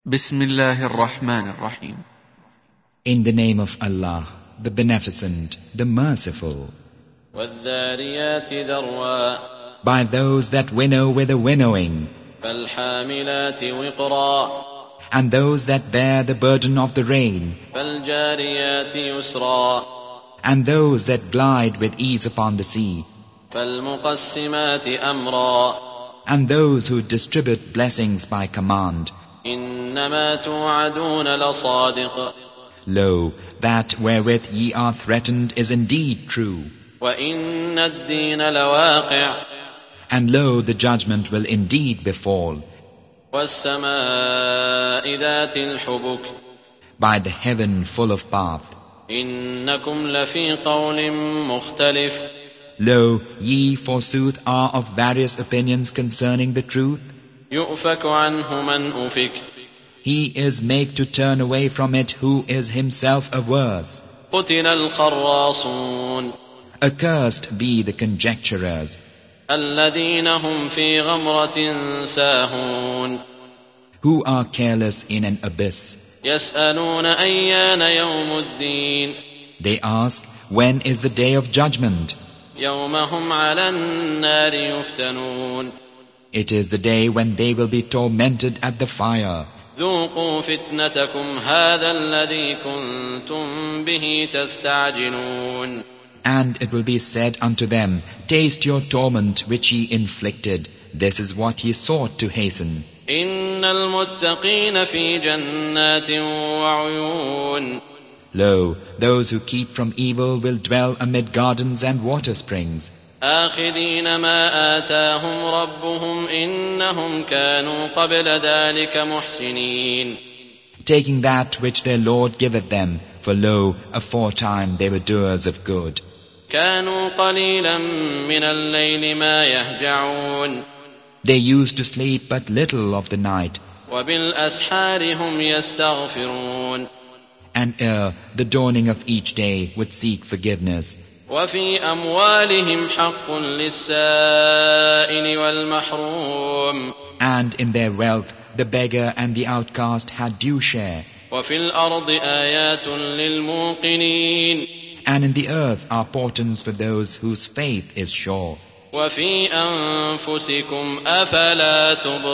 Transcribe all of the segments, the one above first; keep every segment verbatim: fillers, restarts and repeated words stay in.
بسم الله الرحمن الرحيم. In the name of Allah, the Beneficent, the Merciful. وَالذَّارِيَاتِ ذَرْوًا. By those that winnow with a winnowing, فَالْحَامِلَاتِ وِقْرًا. and those that bear the burden of the rain, فَالْجَارِيَاتِ يُسْرًا. and those that glide with ease upon the sea, فَالْمُقَسِّمَاتِ أَمْرًا. and those who distribute blessings by command. إِنَّمَا تُوعَدُونَ لَصَادِقٌ. Lo, that wherewith ye are threatened is indeed true. وَإِنَّ الدِّينَ لَوَاقِعٌ. And lo, the judgment will indeed befall. وَالسَّمَاءِ ذَاتِ الْحُبُكِ. By the heaven full of path. إِنَّكُمْ لَفِي قَوْلٍ مُخْتَلِفٍ. Lo, ye forsooth are of various opinions concerning the truth. يُؤْفَكُ عَنْهُ مَنْ أُفِكَ. He is made to turn away from it who is himself averse. قُتِلَ الْخَرَّاصُونَ. Accursed be the conjecturers, الَّذِينَ هُمْ فِي غَمْرَةٍ سَاهُونَ. who are careless in an abyss. يَسْأَلُونَ أَيَّانَ يَوْمُ الدِّينِ. They ask, when is the day of judgment? يَوْمَ هُمْ عَلَى النَّارِ يُفْتَنُونَ. It is the day when they will be tormented at the fire. ذُوقُوا فِتْنَتَكُمْ هَذَا الَّذِي كُنْتُمْ بِهِ تَسْتَعْجِلُونَ. And it will be said unto them, taste your torment which ye inflicted. This is what ye sought to hasten. إِنَّ الْمُتَّقِينَ فِي جَنَّاتٍ وَعُيُونٍ. Lo, those who keep from evil will dwell amid gardens and water springs. آخذين ما آتاهم ربهم إنهم كانوا قبل ذلك محسنين. Taking that which their Lord giveth them, for lo, aforetime they were doers of good. كانوا قليلا من الليل ما يهجعون. They used to sleep but little of the night, وبالأسحار هم يستغفرون. and ere the dawning of each day would seek forgiveness. وفي أموالهم حق للسائل والمحروم. And in their wealth the beggar and the outcast had due share. وفي الأرض آيات للموقنين. And in the earth are portents for those whose faith is sure. وفي أنفسكم أفلا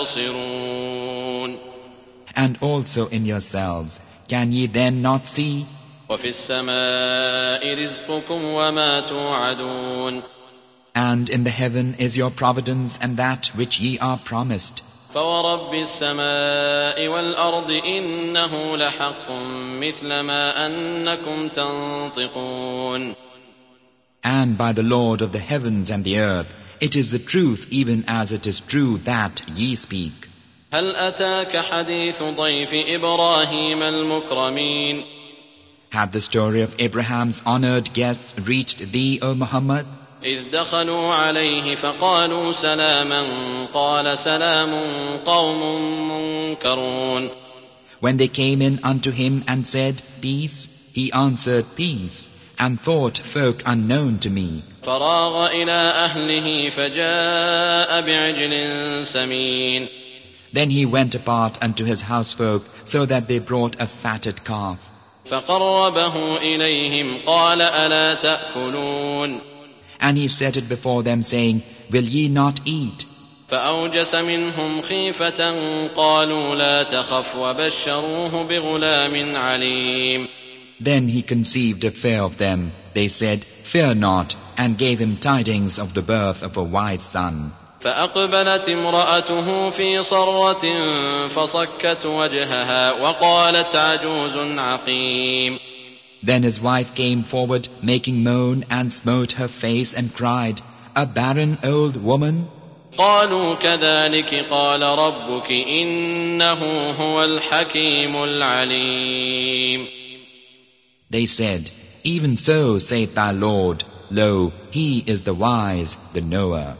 تبصرون. And also in yourselves, can ye then not see? وفي السماء رزقكم وما توعدون. And in the heaven is your providence and that which ye are promised. فورب السماء والأرض إنه لحق مثل ما أنكم تنطقون. And by the Lord of the heavens and the earth, it is the truth even as it is true that ye speak. هل أتاك حديث ضيف إبراهيم المكرمين. Had the story of Abraham's honored guests reached thee, O Muhammad? إذ دخلوا عليه فقالوا سلاما قال سلام قوم منكرون. When they came in unto him and said, peace, he answered, peace, and thought, folk unknown to me. فراغ إلى أهله فجاء بعجل سمين. Then he went apart unto his housefolk, so that they brought a fatted calf. فقربه إليهم قال ألا تأكلون. And he set it before them, saying, will ye not eat? فأوجس منهم خيفة قالوا لا تخف وبشروه بغلام عليم. Then he conceived a fear of them. They said, fear not, and gave him tidings of the birth of a wise son. فأقبلت امرأته في صرة فصكت وجهها وقالت عجوز عقيم. Then his wife came forward, making moan, and smote her face and cried, a barren old woman? قالوا كذلك قال ربك إنه هو الحكيم العليم. They said, even so saith thy Lord, lo, he is the wise, the knower.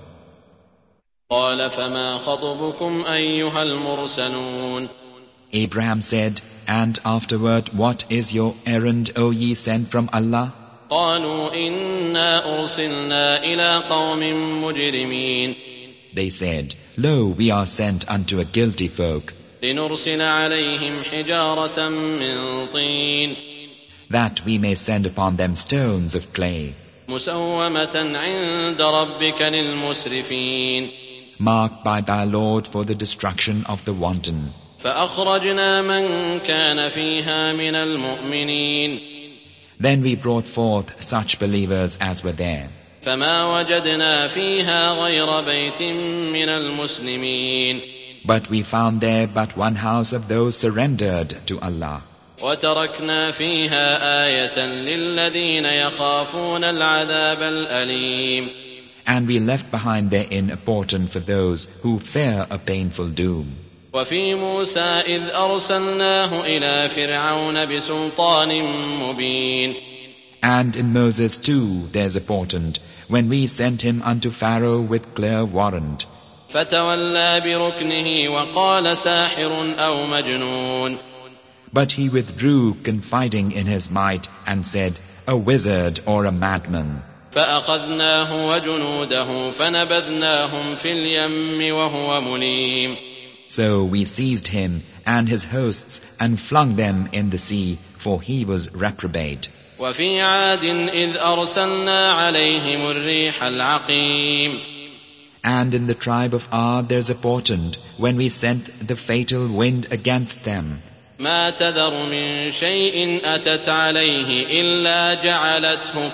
قال فما خطبكم أيها المرسلون. Abraham said, and afterward, what is your errand, O ye sent from Allah? قالوا إنا أرسلنا إلى قوم مجرمين. They said, lo, we are sent unto a guilty folk. لنرسل عليهم حجارة من طين that we may send upon them stones of clay, مسومة عند ربك للمسرفين marked by thy Lord for the destruction of the wanton. فأخرجنا من كان فيها من المؤمنين Then we brought forth such believers as were there. فما وجدنا فيها غير بيت من المسلمين But we found there but one house of those surrendered to Allah. وتركنا فيها آية للذين يخافون العذاب الأليم And we left behind therein a portent for those who fear a painful doom. وفي موسى إذ أرسلناه إلى فرعون بسلطان مبين And in Moses too there's a portent, when we sent him unto Pharaoh with clear warrant. فتولى بركنه وقال ساحر أو مجنون But he withdrew, confiding in his might, and said, a wizard or a madman. فأخذناه وجنوده فنبذناهم في اليم وهو مليم So we seized him and his hosts and flung them in the sea, for he was reprobate. وفي عاد إذ أرسلنا عليهم الريح العقيم And in the tribe of Ad there's a portent, when we sent the fatal wind against them. ما تذر من شيء أتت عليه إلا جعلته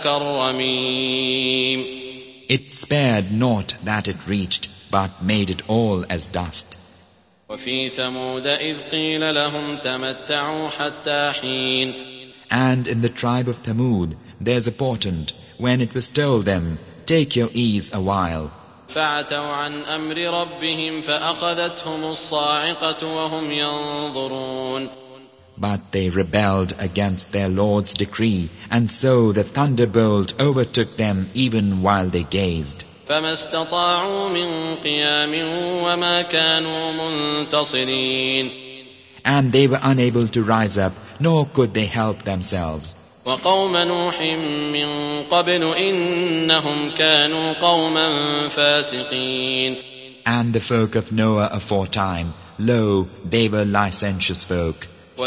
كالرميم It spared naught that it reached, but made it all as dust. وفي ثمود إذ قيل لهم تمتعوا حتى حين And in the tribe of Thamud there's a portent, when it was told them, take your ease a while. فعتوا عن أمر ربهم فأخذتهم الصاعقة وهم ينظرون But they rebelled against their Lord's decree, and so the thunderbolt overtook them even while they gazed. فما استطاعوا من قيام وما كانوا منتصرين And they were unable to rise up, nor could they help themselves. وقوم نوح من قبل إنهم كانوا قوما فاسقين And the folk of Noah aforetime, lo, they were licentious folk.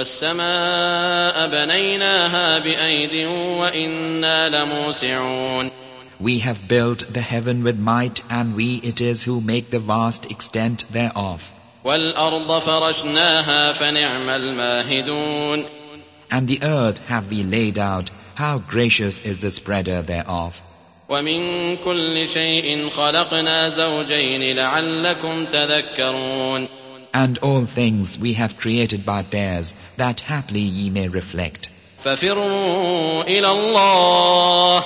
والسماء بنيناها بأيد وإنا لموسعون We have built the heaven with might, and we it is who make the vast extent thereof. والأرض فرشناها فنعم الماهدون And the earth have we laid out, how gracious is the spreader thereof. ومن كل شيء خلقنا زوجين لعلكم تذكرون And all things we have created by pairs, that haply ye may reflect. ففروا إلى الله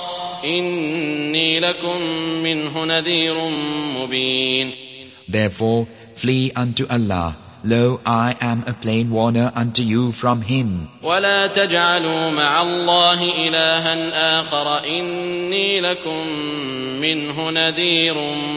إني لكم منه نذير مبين Therefore flee unto Allah. Lo, I am a plain warner unto you from Him. ولا تجعلوا مع الله إلها آخر إني لكم منه نذير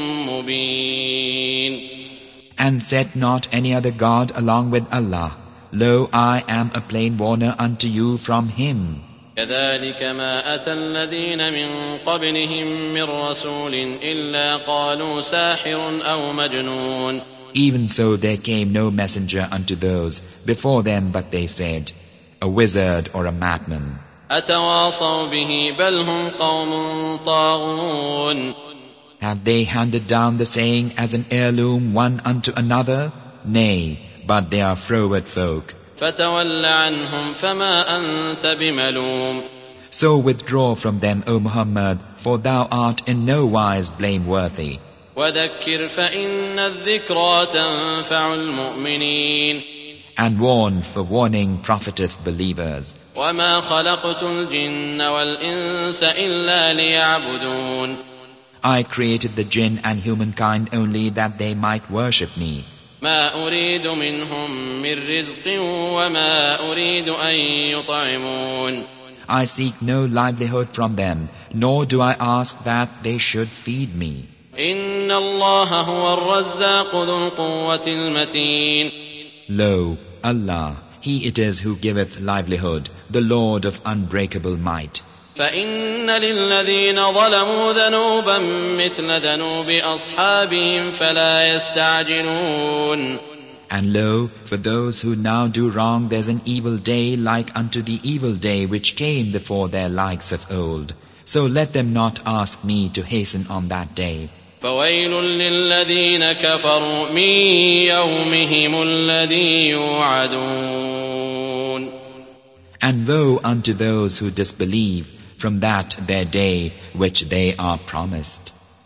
مبين And set not any other God along with Allah. Lo, I am a plain warner unto you from Him. كذلك ما أتى الذين من قبلهم من رسول إلا قالوا ساحر أو مجنون Even so there came no messenger unto those before them, but they said, a wizard or a madman. أتواصوا به بل هم قوم طاغون Have they handed down the saying as an heirloom one unto another? Nay, but they are froward folk. فتول عنهم فما أنت بملوم So withdraw from them, O Muhammad, for thou art in no wise blameworthy. وذكر فإن الذكرى تنفع المؤمنين And warn, for warning profiteth believers. وما خلقت الجن والإنس إلا ليعبدون I created the jinn and humankind only that they might worship me. ما أريد منهم من رزق وما أريد أن يطعمون I seek no livelihood from them, nor do I ask that they should feed me. إن الله هو الرزاق ذو القوة المتين Lo, Allah, He it is who giveth livelihood, the Lord of unbreakable might. فإن للذين ظلموا ذنوبا مثل ذنوب أصحابهم فلا يستعجلون And lo, for those who now do wrong, there's an evil day like unto the evil day which came before their likes of old. So let them not ask me to hasten on that day. فويل للذين كفروا من يومهم الذي يوعدون. And woe unto those who disbelieve from that their day which they are promised.